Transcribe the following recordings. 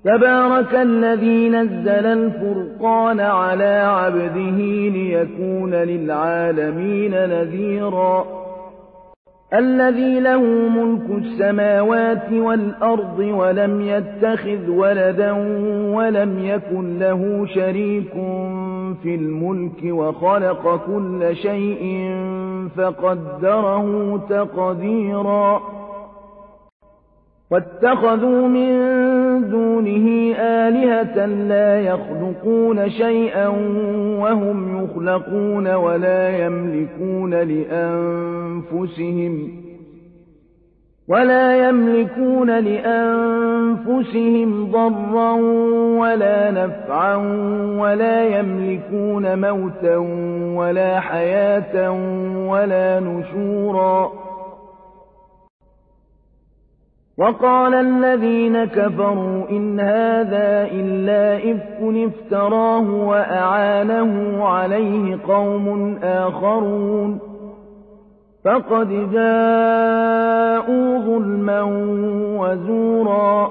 تبارك الذي نزل الفرقان على عبده ليكون للعالمين نذيرا الذي له ملك السماوات والأرض ولم يتخذ ولدا ولم يكن له شريك في الملك وخلق كل شيء فقدره تقديرا واتخذوا من دونه آلهة لا يخلقون شيئا وهم يخلقون ولا يملكون لأنفسهم ضرا ولا نفعا ولا يملكون موتا ولا حياة ولا نشورا وقال الذين كفروا إن هذا إلا إفك افتراه وأعانه عليه قوم آخرون فقد جاءوا ظلما وزورا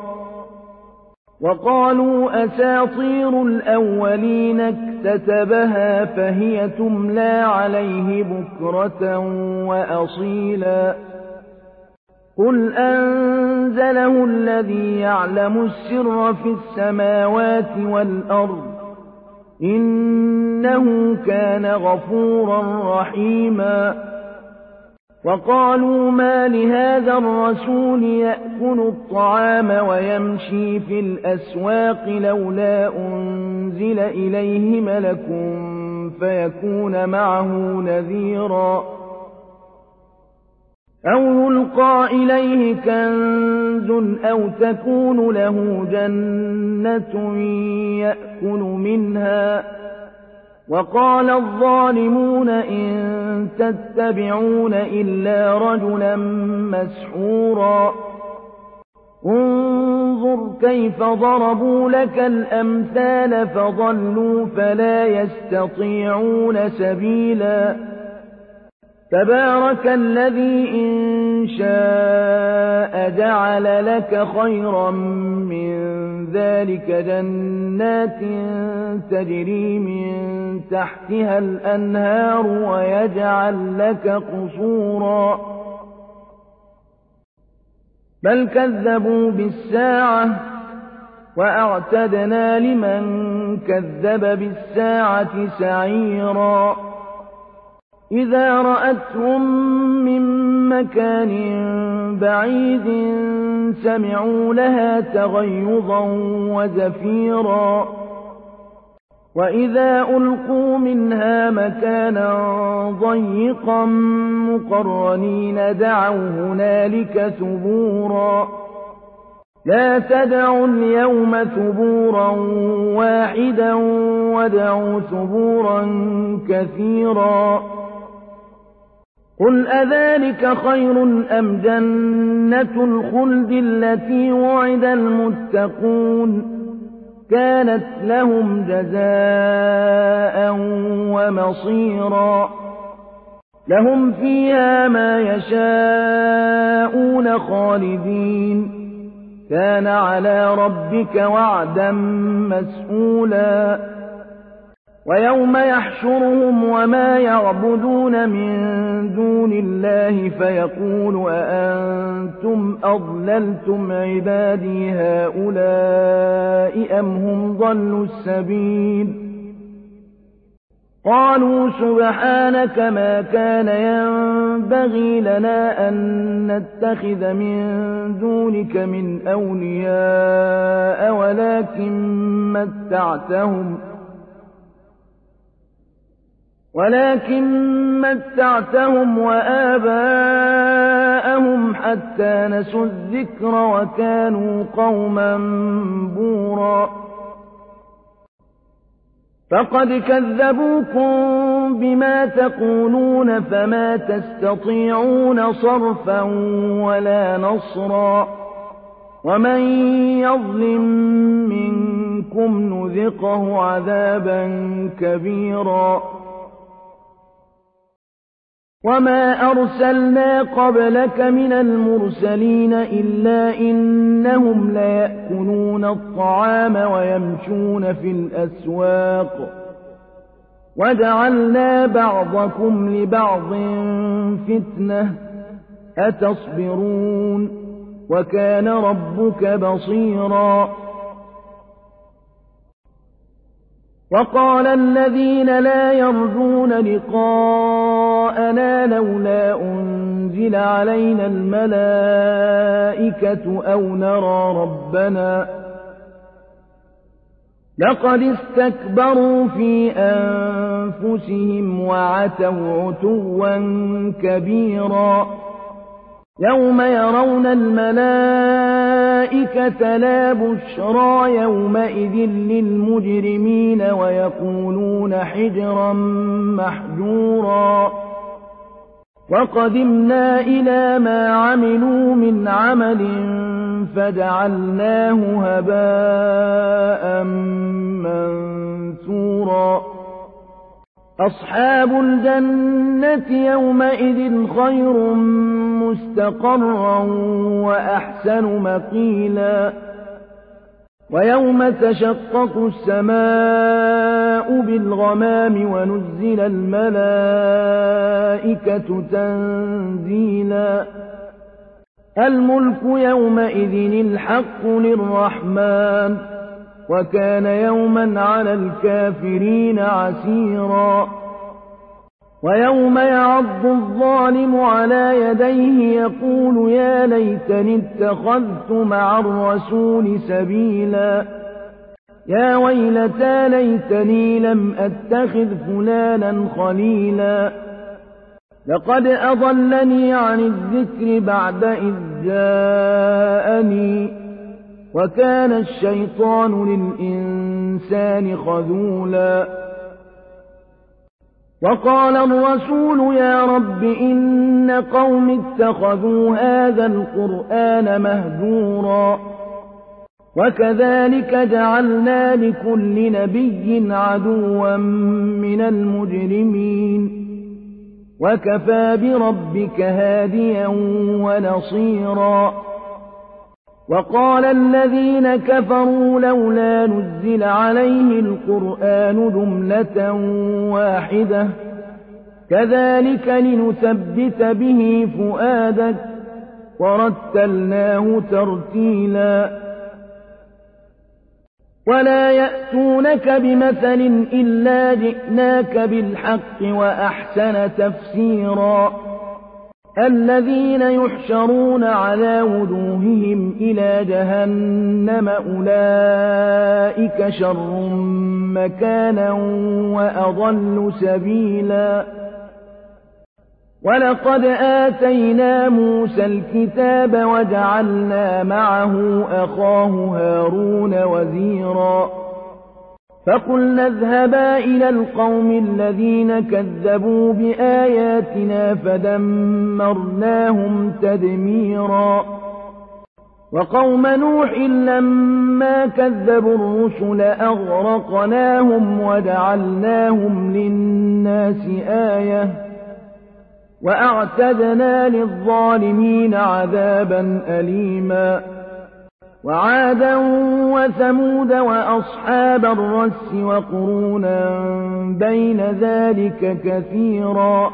وقالوا أساطير الأولين اكتتبها فهي تملى عليه بكرة وأصيلا قل أنزله الذي يعلم السر في السماوات والأرض إنه كان غفورا رحيما وقالوا ما لهذا الرسول يأكل الطعام ويمشي في الأسواق لولا أنزل إليه ملك فيكون معه نذيرا أو يلقى إليه كنز أو تكون له جنة يأكل منها وقال الظالمون إن تتبعون إلا رجلا مسحورا انظر كيف ضربوا لك الأمثال فضلوا فلا يستطيعون سبيلا تبارك الذي إن شاء جعل لك خيرا من ذلك جنات تجري من تحتها الأنهار ويجعل لك قصورا بل كذبوا بالساعة وأعتدنا لمن كذب بالساعة سعيرا إذا رأتهم من مكان بعيد سمعوا لها تغيظا وزفيرا وإذا ألقوا منها مكانا ضيقا مقرنين دعوا هنالك ثبورا لا تدعوا اليوم ثبورا واحدا وادعوا ثبورا كثيرا قل أذلك خير أم جنة الخلد التي وعد المتقون كانت لهم جزاء ومصيرا لهم فيها ما يشاءون خالدين كان على ربك وعدا مسئولا ويوم يحشرهم وما يعبدون من دون الله فيقول أأنتم أضللتم عبادي هؤلاء أم هم ضلوا السبيل قالوا سبحانك ما كان ينبغي لنا أن نتخذ من دونك من أولياء ولكن متعتهم وآباءهم حتى نسوا الذكر وكانوا قوما بورا فقد كذبوكم بما تقولون فما تستطيعون صرفا ولا نصرا ومن يظلم منكم نذقه عذابا كبيرا وما أرسلنا قبلك من المرسلين إلا إنهم ليأكلون الطعام ويمشون في الأسواق وجعلنا بعضكم لبعض فتنة أتصبرون وكان ربك بصيرا وقال الذين لا يرجون لقاءنا لولا أنزل علينا الملائكة أو نرى ربنا لقد استكبروا في أنفسهم وعتوا عتوا كبيرا يوم يرون الملائكة لا بشرى يومئذ للمجرمين ويقولون حجرا محجورا وقدمنا إلى ما عملوا من عمل فجعلناه هباء منثورا أصحاب الجنة يومئذ خير مستقرا وأحسن مقيلا ويوم تشقق السماء بالغمام ونزل الملائكة تنزيلا الملك يومئذ الحق للرحمن وكان يوما على الكافرين عسيرا ويوم يعض الظالم على يديه يقول يا ليتني اتخذت مع الرسول سبيلا يا ويلتى ليتني لم أتخذ فلانا خليلا لقد أضلني عن الذكر بعد إذ جاءني وكان الشيطان للإنسان خذولا وقال الرسول يا رب إن قوم اتخذوا هذا القرآن مهجورا وكذلك جعلنا لكل نبي عدوا من المجرمين وكفى بربك هاديا ونصيرا وقال الذين كفروا لولا نزل عليه القرآن جملة واحدة كذلك لنثبت به فؤادك ورتلناه ترتيلا ولا يأتونك بمثل إلا جئناك بالحق وأحسن تفسيرا الذين يحشرون على وجوههم إلى جهنم أولئك شر مكانا وأضل سبيلا ولقد آتينا موسى الكتاب وجعلنا معه أخاه هارون وزيرا فقلنا اذهبا إلى القوم الذين كذبوا بآياتنا فدمرناهم تدميرا وقوم نوح لما كذبوا الرسل أغرقناهم وجعلناهم للناس آية وأعتدنا للظالمين عذابا أليما وعادا وثمود وأصحاب الرس وقرونا بين ذلك كثيرا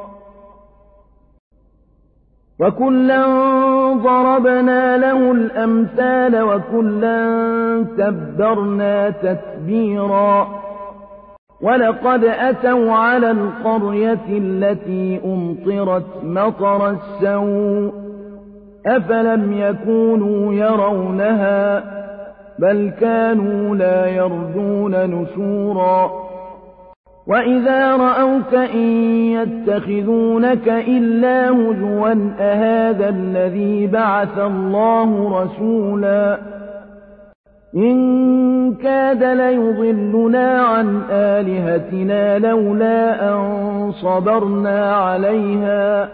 وكلا ضربنا له الأمثال وكلا تبرنا تتبيرا ولقد أتوا على القرية التي أمطرت مطر السوء أفلم يكونوا يرونها بل كانوا لا يرجون نشورا وإذا رأوك إن يتخذونك إلا هزوا أهذا الذي بعث الله رسولا إن كاد ليضلنا عن آلهتنا لولا أن صبرنا عليها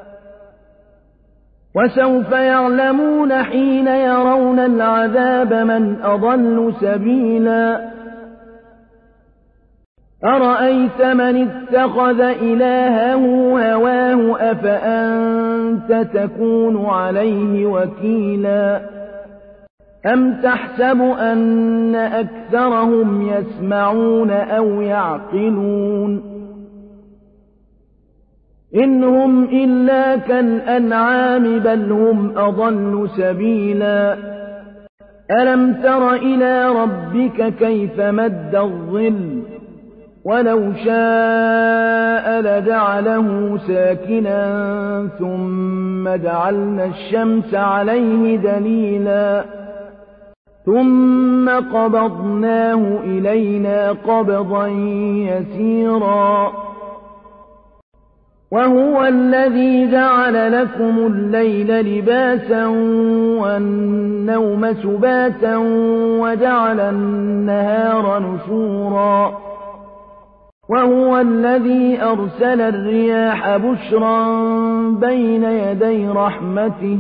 وسوف يعلمون حين يرون العذاب من أضل سبيلا أرأيت من اتخذ إلهه هواه أفأنت تكون عليه وكيلا أم تحسب أن أكثرهم يسمعون أو يعقلون إن هم إلا كالأنعام بل هم أضل سبيلا ألم تر إلى ربك كيف مد الظل ولو شاء لجعله ساكنا ثم جعلنا الشمس عليه دليلا ثم قبضناه إلينا قبضا يسيرا وهو الذي جعل لكم الليل لباسا والنوم سباتا وجعل النهار نشورا وهو الذي أرسل الرياح بشرا بين يدي رحمته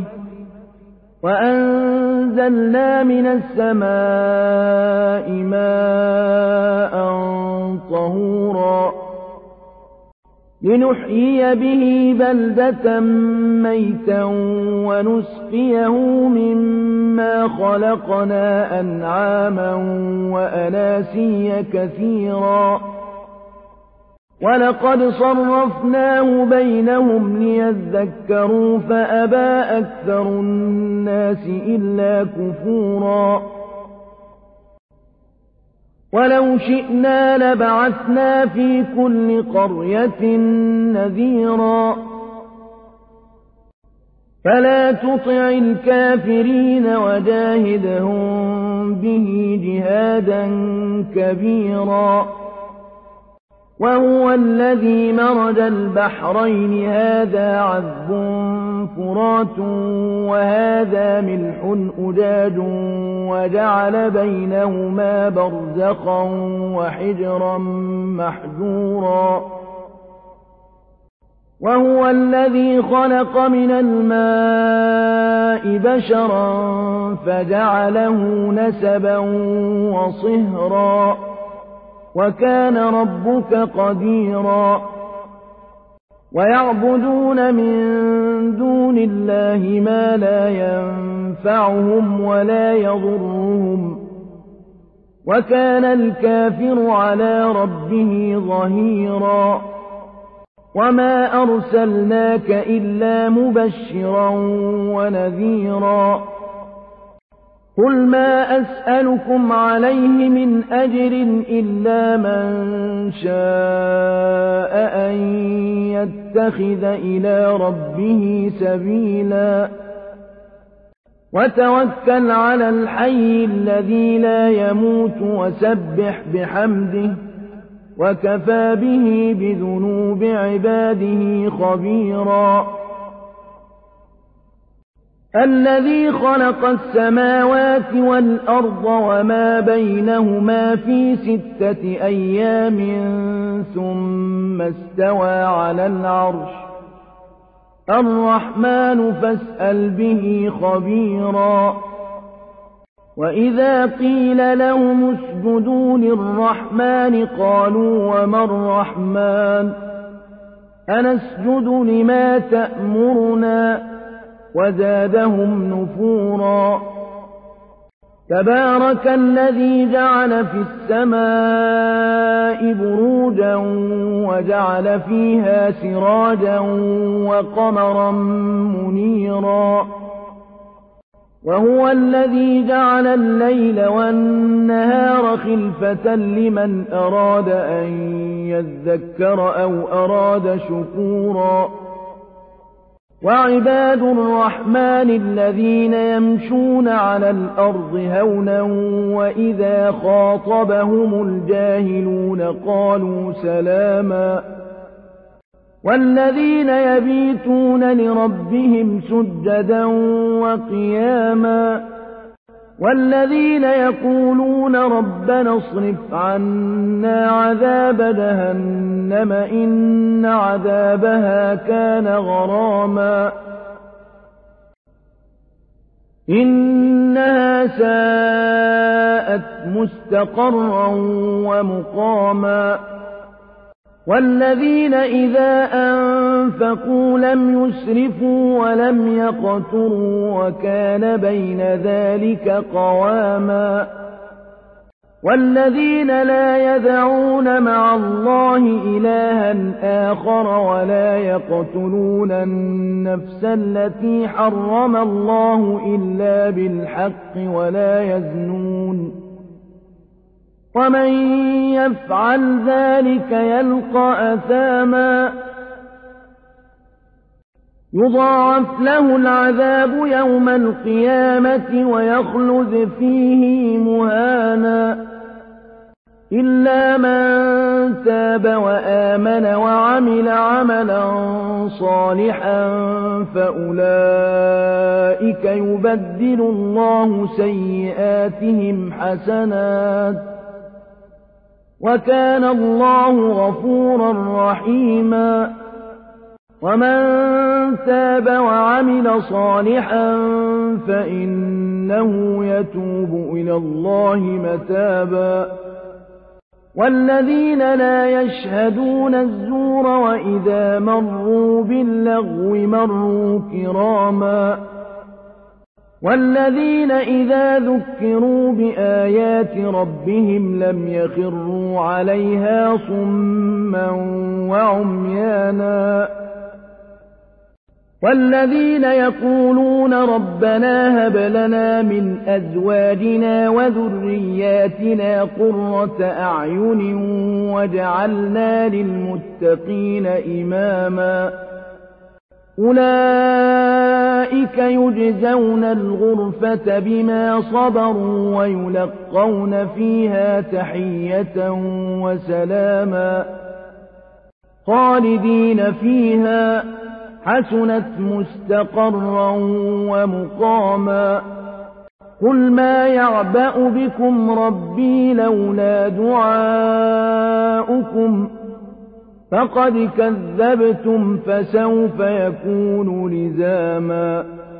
وأنزلنا من السماء ماء طهورا لنحيي به بلدة ميتا ونسقيه مما خلقنا أنعاما وأناسيا كثيرا ولقد صرفناه بينهم ليذكروا فأبى أكثر الناس إلا كفورا ولو شئنا لبعثنا في كل قرية نذيرا فلا تطع الكافرين وجاهدهم به جهادا كبيرا وهو الذي مرج البحرين هذا عذب فرات وهذا ملح أجاج وجعل بينهما برزخا وحجرا محجورا وهو الذي خلق من الماء بشرا فجعله نسبا وصهرا وكان ربك قديرا ويعبدون من دون الله ما لا ينفعهم ولا يضرهم وكان الكافر على ربه ظهيرا وما أرسلناك إلا مبشرا ونذيرا قل ما أسألكم عليه من أجر إلا من شاء أن يتخذ إلى ربه سبيلا وتوكل على الحي الذي لا يموت وسبح بحمده وكفى به بذنوب عباده خبيرا الذي خلق السماوات والأرض وما بينهما في 6 أيام ثم استوى على العرش الرحمن فاسأل به خبيرا وإذا قيل لهم اسجدوا للرحمن قالوا وما الرحمن أنسجد لما تأمرنا وزادهم نفورا تبارك الذي جعل في السماء بروجا وجعل فيها سراجا وقمرا منيرا وهو الذي جعل الليل والنهار خلفة لمن أراد أن يذكر أو أراد شكورا وعباد الرحمن الذين يمشون على الأرض هونا وإذا خاطبهم الجاهلون قالوا سلاما والذين يبيتون لربهم سجدا وقياما والذين يقولون ربنا اصرف عنا عذاب جهنم إن عذابها كان غراما إنها ساءت مستقرا ومقاما والذين إذا أنفقوا لم يسرفوا ولم يقتروا وكان بين ذلك قواما والذين لا يدعون مع الله إلها آخر ولا يقتلون النفس التي حرم الله إلا بالحق ولا يزنون ومن يفعل ذلك يلقى أثاما يضاعف له العذاب يوم القيامة ويخلد فيه مهانا إلا من تاب وآمن وعمل عملا صالحا فأولئك يبدل الله سيئاتهم حسنات وكان الله غفورا رحيما ومن تاب وعمل صالحا فإنه يتوب إلى الله متابا والذين لا يشهدون الزور وإذا مروا باللغو مروا كراما والذين إذا ذكروا بآيات ربهم لم يخروا عليها صما وعميانا والذين يقولون ربنا هب لنا من أزواجنا وذرياتنا قرة أعين واجعلنا للمتقين إماما أولئك يجزون الغرفة بما صبروا ويلقون فيها تحية وسلاما خالدين فيها حسنت مستقرا ومقاما قل ما يعبأ بكم ربي لولا دعاؤكم فقد كذبتم فسوف يكون لزاما